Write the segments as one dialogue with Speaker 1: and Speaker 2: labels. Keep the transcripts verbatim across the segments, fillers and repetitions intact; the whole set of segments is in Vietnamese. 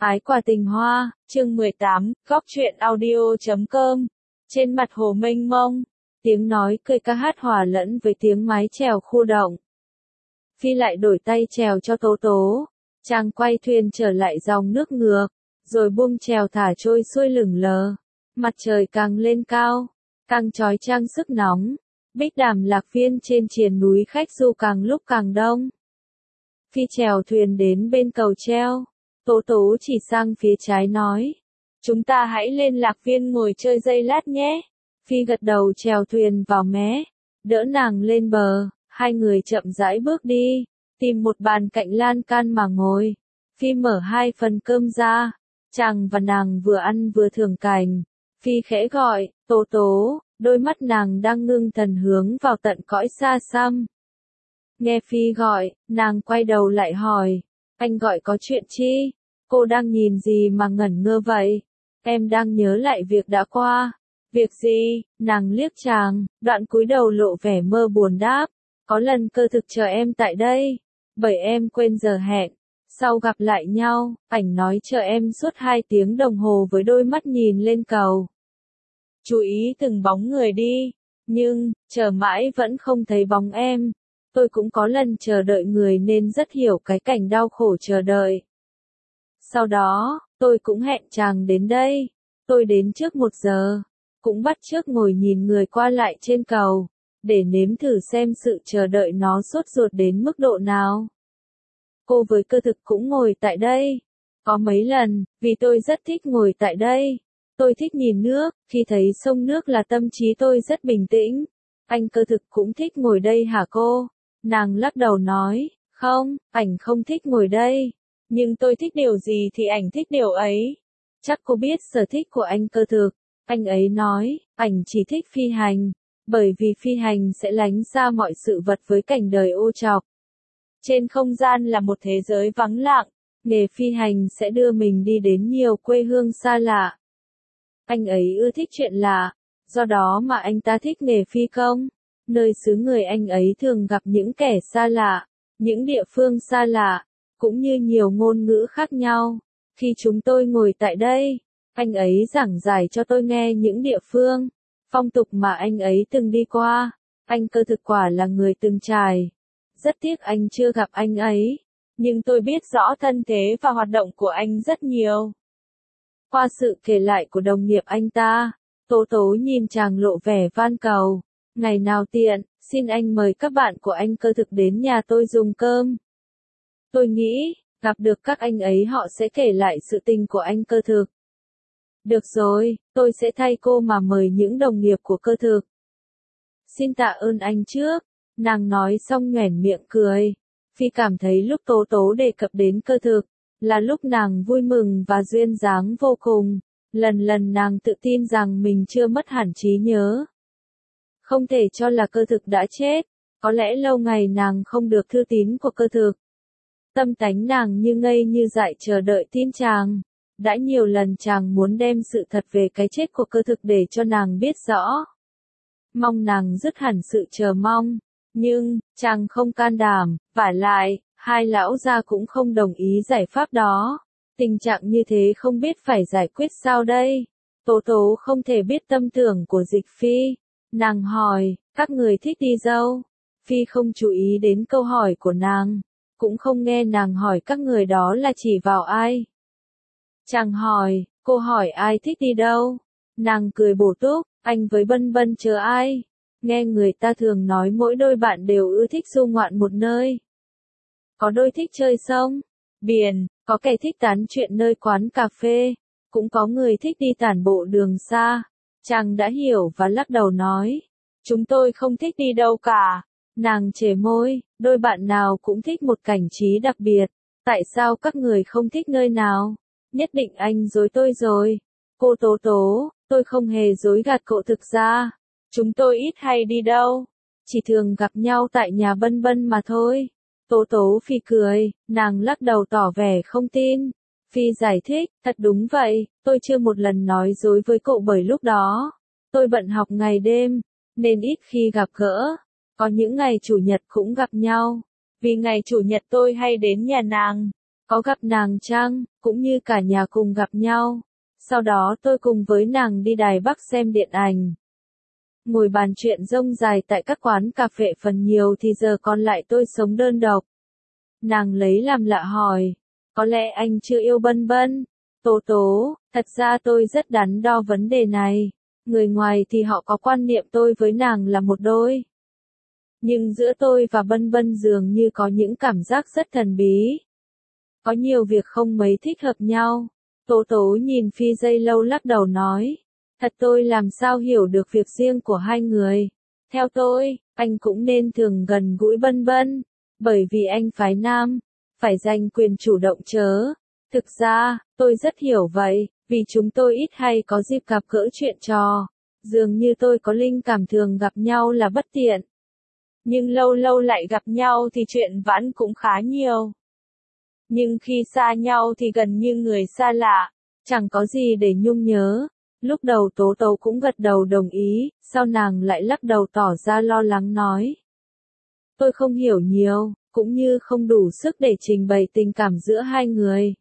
Speaker 1: Ái quả tình hoa, chương mười tám, góc truyện audio chấm com. Trên mặt hồ mênh mông, tiếng nói cười ca hát hòa lẫn với tiếng mái chèo khu động. Phi lại đổi tay chèo cho Tố Tố, chàng quay thuyền trở lại dòng nước ngược, rồi buông chèo thả trôi xuôi lửng lờ. Mặt trời càng lên cao, càng chói chang sức nóng, Bích Đàm Lạc Viên trên triền núi khách du càng lúc càng đông. Phi chèo thuyền đến bên cầu treo, Tố Tố chỉ sang phía trái nói, chúng ta hãy lên Lạc Viên ngồi chơi giây lát nhé. Phi gật đầu chèo thuyền vào mé, đỡ nàng lên bờ, hai người chậm rãi bước đi, tìm một bàn cạnh lan can mà ngồi. Phi mở hai phần cơm ra, chàng và nàng vừa ăn vừa thưởng cảnh. Phi khẽ gọi, Tố Tố, đôi mắt nàng đang ngưng thần hướng vào tận cõi xa xăm. Nghe Phi gọi, nàng quay đầu lại hỏi, anh gọi có chuyện chi? Cô đang nhìn gì mà ngẩn ngơ vậy? Em đang nhớ lại việc đã qua. Việc gì? Nàng liếc chàng, đoạn cúi đầu lộ vẻ mơ buồn đáp. Có lần cơ thực chờ em tại đây, bởi em quên giờ hẹn. Sau gặp lại nhau, ảnh nói chờ em suốt hai tiếng đồng hồ với đôi mắt nhìn lên cầu. Chú ý từng bóng người đi, nhưng, chờ mãi vẫn không thấy bóng em. Tôi cũng có lần chờ đợi người nên rất hiểu cái cảnh đau khổ chờ đợi. Sau đó, tôi cũng hẹn chàng đến đây. Tôi đến trước một giờ, cũng bắt chước ngồi nhìn người qua lại trên cầu, để nếm thử xem sự chờ đợi nó sốt ruột đến mức độ nào. Cô với cơ thực cũng ngồi tại đây. Có mấy lần, vì tôi rất thích ngồi tại đây. Tôi thích nhìn nước, khi thấy sông nước là tâm trí tôi rất bình tĩnh. Anh cơ thực cũng thích ngồi đây hả cô? Nàng lắc đầu nói, không, ảnh không thích ngồi đây. Nhưng tôi thích điều gì thì ảnh thích điều ấy. Chắc cô biết sở thích của anh cơ thực. Anh ấy nói, ảnh chỉ thích phi hành, bởi vì phi hành sẽ lánh xa mọi sự vật với cảnh đời ô trọc. Trên không gian là một thế giới vắng lặng, nghề phi hành sẽ đưa mình đi đến nhiều quê hương xa lạ. Anh ấy ưa thích chuyện lạ, do đó mà anh ta thích nghề phi công. Nơi xứ người anh ấy thường gặp những kẻ xa lạ, những địa phương xa lạ, cũng như nhiều ngôn ngữ khác nhau. Khi chúng tôi ngồi tại đây, anh ấy giảng giải cho tôi nghe những địa phương, phong tục mà anh ấy từng đi qua. Anh cơ thực quả là người từng trải. Rất tiếc anh chưa gặp anh ấy, nhưng tôi biết rõ thân thế và hoạt động của anh rất nhiều. Qua sự kể lại của đồng nghiệp anh ta, Tố Tố nhìn chàng lộ vẻ van cầu. Ngày nào tiện, xin anh mời các bạn của anh cơ thực đến nhà tôi dùng cơm. Tôi nghĩ, gặp được các anh ấy họ sẽ kể lại sự tình của anh cơ thực. Được rồi, tôi sẽ thay cô mà mời những đồng nghiệp của cơ thực. Xin tạ ơn anh trước, nàng nói xong nhoẻn miệng cười. Phi cảm thấy lúc Tố Tố đề cập đến cơ thực, là lúc nàng vui mừng và duyên dáng vô cùng. Lần lần nàng tự tin rằng mình chưa mất hẳn trí nhớ. Không thể cho là cơ thực đã chết, có lẽ lâu ngày nàng không được thư tín của cơ thực. Tâm tánh nàng như ngây như dại chờ đợi tin chàng. Đã nhiều lần chàng muốn đem sự thật về cái chết của cơ thực để cho nàng biết rõ. Mong nàng dứt hẳn sự chờ mong, nhưng, chàng không can đảm, vả lại, hai lão gia cũng không đồng ý giải pháp đó. Tình trạng như thế không biết phải giải quyết sao đây. Tố Tố không thể biết tâm tưởng của Dịch Phi. Nàng hỏi, các người thích đi đâu? Phi không chú ý đến câu hỏi của nàng, cũng không nghe nàng hỏi các người đó là chỉ vào ai. Chàng hỏi, cô hỏi ai thích đi đâu? Nàng cười bổ túc, anh với Bân Bân chờ ai? Nghe người ta thường nói mỗi đôi bạn đều ưa thích du ngoạn một nơi. Có đôi thích chơi sông, biển, có kẻ thích tán chuyện nơi quán cà phê, cũng có người thích đi tản bộ đường xa. Chàng đã hiểu và lắc đầu nói, chúng tôi không thích đi đâu cả. Nàng chề môi, đôi bạn nào cũng thích một cảnh trí đặc biệt. Tại sao các người không thích nơi nào? Nhất định anh dối tôi rồi. Cô Tố Tố, tôi không hề dối gạt cậu thực ra. Chúng tôi ít hay đi đâu. Chỉ thường gặp nhau tại nhà Bân Bân mà thôi. Tố Tố Phi cười, nàng lắc đầu tỏ vẻ không tin. Phi giải thích, thật đúng vậy, tôi chưa một lần nói dối với cậu bởi lúc đó. Tôi bận học ngày đêm, nên ít khi gặp gỡ. Có những ngày chủ nhật cũng gặp nhau. Vì ngày chủ nhật tôi hay đến nhà nàng. có gặp nàng chăng, cũng như cả nhà cùng gặp nhau. Sau đó tôi cùng với nàng đi Đài Bắc xem điện ảnh. Ngồi bàn chuyện rông dài tại các quán cà phê phần nhiều thì giờ còn lại tôi sống đơn độc. Nàng lấy làm lạ hỏi, có lẽ anh chưa yêu Bân Bân? Tố tố, thật ra tôi rất đắn đo vấn đề này. Người ngoài thì họ có quan niệm tôi với nàng là một đôi. Nhưng giữa tôi và Bân Bân dường như có những cảm giác rất thần bí. Có nhiều việc không mấy thích hợp nhau. Tố tố nhìn Phi giây lâu lắc đầu nói. Thật tôi làm sao hiểu được việc riêng của hai người. Theo tôi, anh cũng nên thường gần gũi Bân Bân. Bởi vì anh phái nam, phải giành quyền chủ động chớ. Thực ra, tôi rất hiểu vậy, vì chúng tôi ít hay có dịp gặp gỡ chuyện trò. Dường như tôi có linh cảm thường gặp nhau là bất tiện. Nhưng lâu lâu lại gặp nhau thì chuyện vãn cũng khá nhiều. Nhưng khi xa nhau thì gần như người xa lạ, chẳng có gì để nhung nhớ. Lúc đầu Tố Tố cũng gật đầu đồng ý, sau nàng lại lắc đầu tỏ ra lo lắng nói. Tôi không hiểu nhiều, cũng như không đủ sức để trình bày tình cảm giữa hai người.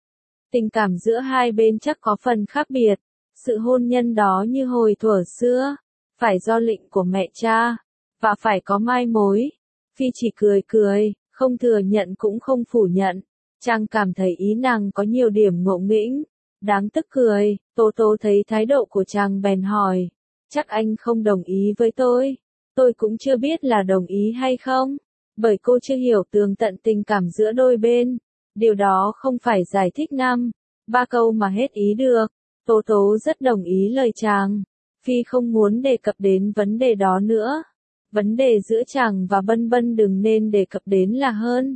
Speaker 1: Tình cảm giữa hai bên chắc có phần khác biệt. Sự hôn nhân đó như hồi thuở xưa, phải do lệnh của mẹ cha, và phải có mai mối. Phi chỉ cười cười, không thừa nhận cũng không phủ nhận. Chàng cảm thấy ý nàng có nhiều điểm ngộ nghĩnh, đáng tức cười. Tố Tố thấy thái độ của chàng bèn hỏi, chắc anh không đồng ý với tôi. Tôi cũng chưa biết là đồng ý hay không, bởi cô chưa hiểu tường tận tình cảm giữa đôi bên. Điều đó không phải giải thích năm, ba câu mà hết ý được. Tố Tố rất đồng ý lời chàng. Phi không muốn đề cập đến vấn đề đó nữa. Vấn đề giữa chàng và Bân Bân đừng nên đề cập đến là hơn.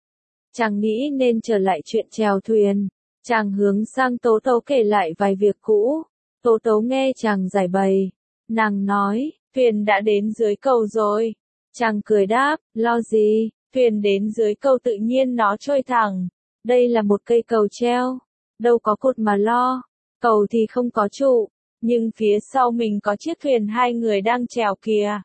Speaker 1: Chàng nghĩ nên trở lại chuyện chèo thuyền. Chàng hướng sang Tố Tố kể lại vài việc cũ. Tố Tố nghe chàng giải bày. Nàng nói, thuyền đã đến dưới cầu rồi. Chàng cười đáp, lo gì, thuyền đến dưới cầu tự nhiên nó trôi thẳng. Đây là một cây cầu treo. Đâu có cột mà lo. Cầu thì không có trụ. Nhưng phía sau mình có chiếc thuyền hai người đang chèo kìa.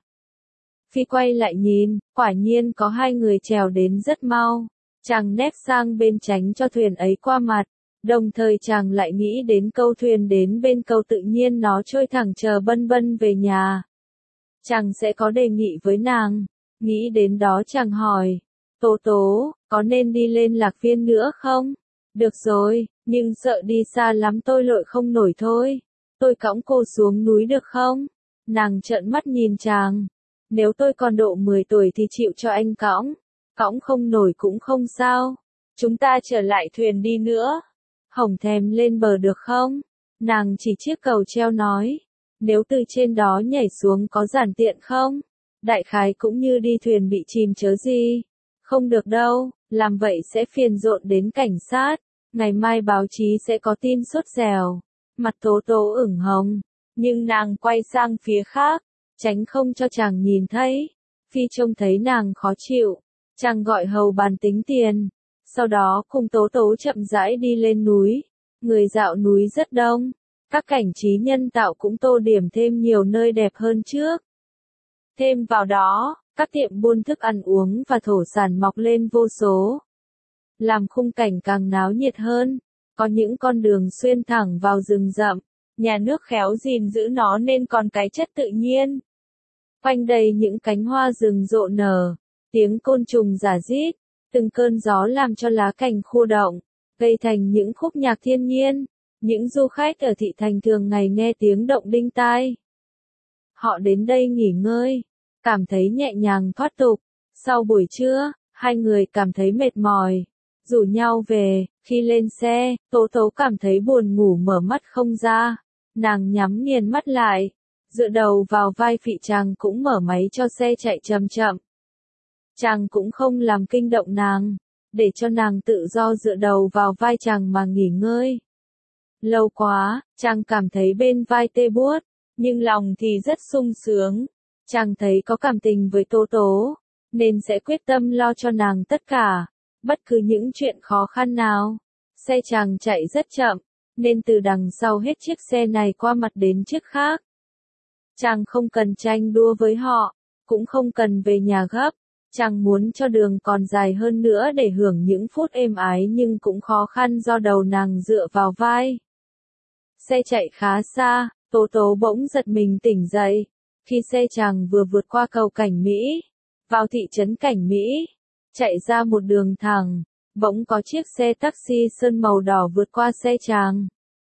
Speaker 1: Phi quay lại nhìn, quả nhiên có hai người chèo đến rất mau. Chàng nép sang bên tránh cho thuyền ấy qua mặt. Đồng thời chàng lại nghĩ đến câu thuyền đến bên cầu tự nhiên nó trôi thẳng chờ Bân Bân về nhà. Chàng sẽ có đề nghị với nàng. Nghĩ đến đó chàng hỏi. Tố Tố, có nên đi lên Lạc Viên nữa không? Được rồi, nhưng sợ đi xa lắm tôi lội không nổi thôi. Tôi cõng cô xuống núi được không? Nàng trợn mắt nhìn chàng. Nếu tôi còn độ mười tuổi thì chịu cho anh cõng. Cõng không nổi cũng không sao. Chúng ta trở lại thuyền đi nữa. Hổng thèm lên bờ được không? Nàng chỉ chiếc cầu treo nói. Nếu từ trên đó nhảy xuống có giản tiện không? Đại khái cũng như đi thuyền bị chìm chớ gì. Không được đâu, làm vậy sẽ phiền rộn đến cảnh sát. Ngày mai báo chí sẽ có tin sốt dẻo. Mặt Tố Tố ửng hồng. Nhưng nàng quay sang phía khác. Tránh không cho chàng nhìn thấy. Phi trông thấy nàng khó chịu. Chàng gọi hầu bàn tính tiền. Sau đó cùng Tố Tố chậm rãi đi lên núi. Người dạo núi rất đông. Các cảnh trí nhân tạo cũng tô điểm thêm nhiều nơi đẹp hơn trước. Thêm vào đó, các tiệm buôn thức ăn uống và thổ sản mọc lên vô số. Làm khung cảnh càng náo nhiệt hơn. Có những con đường xuyên thẳng vào rừng rậm. Nhà nước khéo gìn giữ nó nên còn cái chất tự nhiên. Quanh đầy những cánh hoa rừng rộ nở. Tiếng côn trùng rả rít. Từng cơn gió làm cho lá cành khô động. Gây thành những khúc nhạc thiên nhiên. Những du khách ở thị thành thường ngày nghe tiếng động đinh tai. Họ đến đây nghỉ ngơi. Cảm thấy nhẹ nhàng thoát tục. Sau buổi trưa, hai người cảm thấy mệt mỏi. Rủ nhau về, khi lên xe, Tố Tố cảm thấy buồn ngủ mở mắt không ra. Nàng nhắm nghiền mắt lại. Dựa đầu vào vai Phị chàng cũng mở máy cho xe chạy chậm chậm. Chàng cũng không làm kinh động nàng. Để cho nàng tự do dựa đầu vào vai chàng mà nghỉ ngơi. Lâu quá, chàng cảm thấy bên vai tê buốt. Nhưng lòng thì rất sung sướng. Chàng thấy có cảm tình với Tố Tố. Nên sẽ quyết tâm lo cho nàng tất cả. Bất cứ những chuyện khó khăn nào. Xe chàng chạy rất chậm. Nên từ đằng sau hết chiếc xe này qua mặt đến chiếc khác. Chàng không cần tranh đua với họ. Cũng không cần về nhà gấp. Chàng muốn cho đường còn dài hơn nữa để hưởng những phút êm ái nhưng cũng khó khăn do đầu nàng dựa vào vai. Xe chạy khá xa, Tố Tố bỗng giật mình tỉnh dậy. Khi xe chàng vừa vượt qua cầu Cảnh Mỹ, vào thị trấn Cảnh Mỹ, chạy ra một đường thẳng, bỗng có chiếc xe taxi sơn màu đỏ vượt qua xe chàng.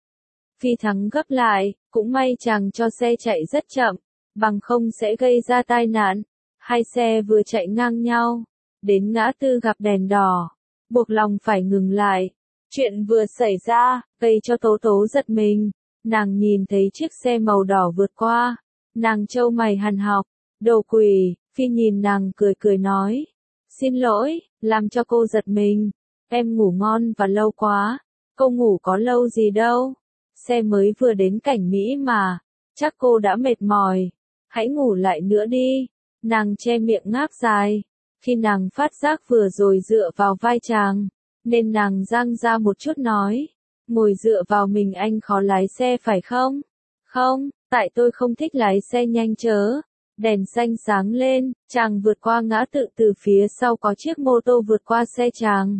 Speaker 1: Phi Thắng gấp lại, cũng may chàng cho xe chạy rất chậm, bằng không sẽ gây ra tai nạn. Hai xe vừa chạy ngang nhau, đến ngã tư gặp đèn đỏ, buộc lòng phải ngừng lại. Chuyện vừa xảy ra, gây cho Tố Tố giật mình, nàng nhìn thấy chiếc xe màu đỏ vượt qua, nàng trâu mày hằn học, đồ quỷ. Phi nhìn nàng cười cười nói, xin lỗi, làm cho cô giật mình, em ngủ ngon và lâu quá, cô ngủ có lâu gì đâu, xe mới vừa đến Cảnh Mỹ mà, chắc cô đã mệt mỏi, hãy ngủ lại nữa đi. Nàng che miệng ngáp dài, khi nàng phát giác vừa rồi dựa vào vai chàng, nên nàng giang ra một chút nói, ngồi dựa vào mình anh khó lái xe phải không? Không, tại tôi không thích lái xe nhanh chớ. Đèn xanh sáng lên, chàng vượt qua ngã tự từ phía sau có chiếc mô tô vượt qua xe chàng.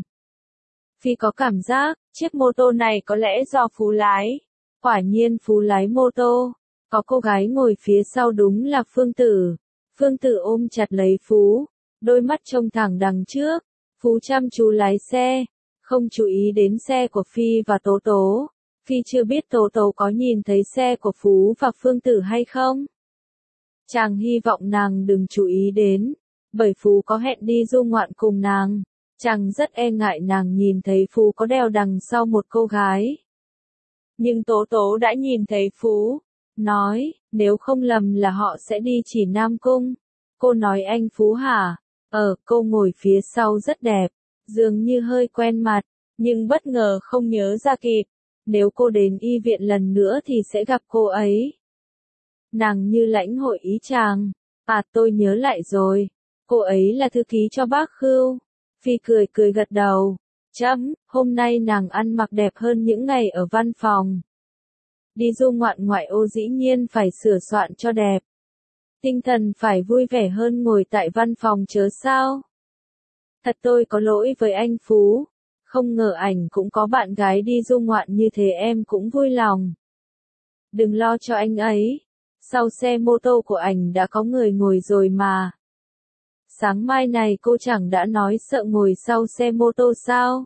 Speaker 1: Phi có cảm giác, chiếc mô tô này có lẽ do Phú lái. Quả nhiên Phú lái mô tô, có cô gái ngồi phía sau đúng là Phương Tử. Phương Tử ôm chặt lấy Phú, đôi mắt trông thẳng đằng trước. Phú chăm chú lái xe, không chú ý đến xe của Phi và Tố Tố. Phi chưa biết Tố Tố có nhìn thấy xe của Phú và Phương Tử hay không. Chàng hy vọng nàng đừng chú ý đến, bởi Phú có hẹn đi du ngoạn cùng nàng. Chàng rất e ngại nàng nhìn thấy Phú có đeo đằng sau một cô gái. Nhưng Tố Tố đã nhìn thấy Phú, nói, nếu không lầm là họ sẽ đi Chỉ Nam Cung. Cô nói anh Phú hả? Ờ, cô ngồi phía sau rất đẹp, dường như hơi quen mặt, nhưng bất ngờ không nhớ ra kịp. Nếu cô đến y viện lần nữa thì sẽ gặp cô ấy. Nàng như lãnh hội ý chàng, à tôi nhớ lại rồi, cô ấy là thư ký cho bác Khưu. Phi cười cười gật đầu, chấm, hôm nay nàng ăn mặc đẹp hơn những ngày ở văn phòng. Đi du ngoạn ngoại ô dĩ nhiên phải sửa soạn cho đẹp. Tinh thần phải vui vẻ hơn ngồi tại văn phòng chớ sao. Thật tôi có lỗi với anh Phú, không ngờ ảnh cũng có bạn gái đi du ngoạn như thế em cũng vui lòng. Đừng lo cho anh ấy. Sau xe mô tô của ảnh đã có người ngồi rồi mà. Sáng mai này cô chẳng đã nói sợ ngồi sau xe mô tô sao?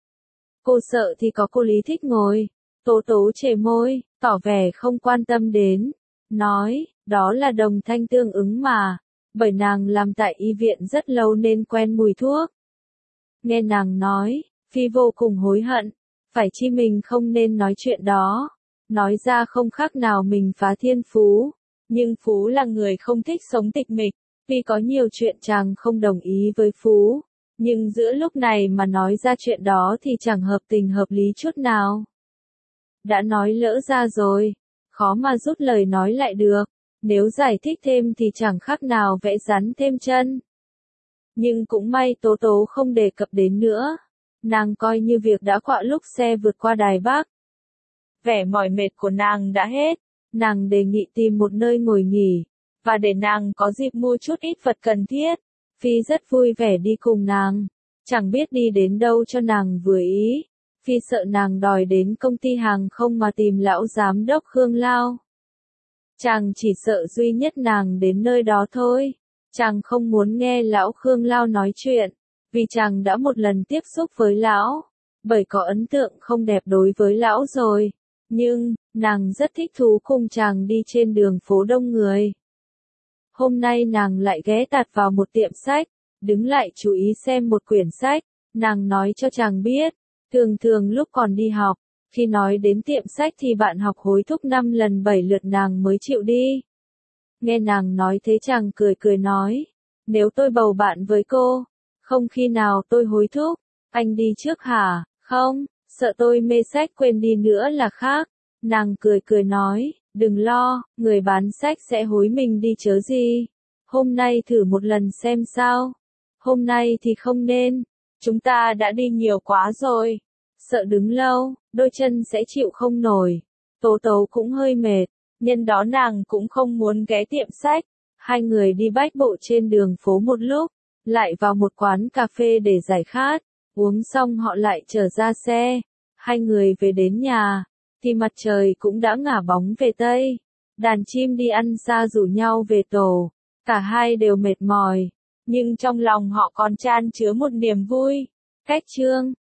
Speaker 1: Cô sợ thì có cô Lý thích ngồi. Tố Tố chề môi, tỏ vẻ không quan tâm đến. Nói, đó là đồng thanh tương ứng mà. Bởi nàng làm tại y viện rất lâu nên quen mùi thuốc. Nghe nàng nói, Phi vô cùng hối hận. Phải chi mình không nên nói chuyện đó. Nói ra không khác nào mình phá thiên Phú. Nhưng Phú là người không thích sống tịch mịch. Vì có nhiều chuyện chàng không đồng ý với Phú. Nhưng giữa lúc này mà nói ra chuyện đó thì chẳng hợp tình hợp lý chút nào. Đã nói lỡ ra rồi. Khó mà rút lời nói lại được. Nếu giải thích thêm thì chẳng khác nào vẽ rắn thêm chân. Nhưng cũng may Tố Tố không đề cập đến nữa. Nàng coi như việc đã qua lúc xe vượt qua Đài Bắc. Vẻ mỏi mệt của nàng đã hết, nàng đề nghị tìm một nơi ngồi nghỉ, và để nàng có dịp mua chút ít vật cần thiết. Phi rất vui vẻ đi cùng nàng, chẳng biết đi đến đâu cho nàng vừa ý. Phi sợ nàng đòi đến công ty hàng không mà tìm lão giám đốc Khương Lao. Chàng chỉ sợ duy nhất nàng đến nơi đó thôi. Chàng không muốn nghe lão Khương Lao nói chuyện, vì chàng đã một lần tiếp xúc với lão, bởi có ấn tượng không đẹp đối với lão rồi. Nhưng, nàng rất thích thú cùng chàng đi trên đường phố đông người. Hôm nay nàng lại ghé tạt vào một tiệm sách, đứng lại chú ý xem một quyển sách. Nàng nói cho chàng biết, thường thường lúc còn đi học, khi nói đến tiệm sách thì bạn học hối thúc năm lần bảy lượt nàng mới chịu đi. Nghe nàng nói thế chàng cười cười nói, nếu tôi bầu bạn với cô, không khi nào tôi hối thúc, anh đi trước hả? Không, sợ tôi mê sách quên đi nữa là khác. Nàng cười cười nói, đừng lo, người bán sách sẽ hối mình đi chớ gì. Hôm nay thử một lần xem sao. Hôm nay thì không nên, chúng ta đã đi nhiều quá rồi. Sợ đứng lâu, đôi chân sẽ chịu không nổi. Tố Tố cũng hơi mệt, nhân đó nàng cũng không muốn ghé tiệm sách. Hai người đi bách bộ trên đường phố một lúc, lại vào một quán cà phê để giải khát, uống xong họ lại trở ra xe. Hai người về đến nhà, thì mặt trời cũng đã ngả bóng về Tây. Đàn chim đi ăn xa rủ nhau về tổ, cả hai đều mệt mỏi, nhưng trong lòng họ còn chan chứa một niềm vui. Cách chương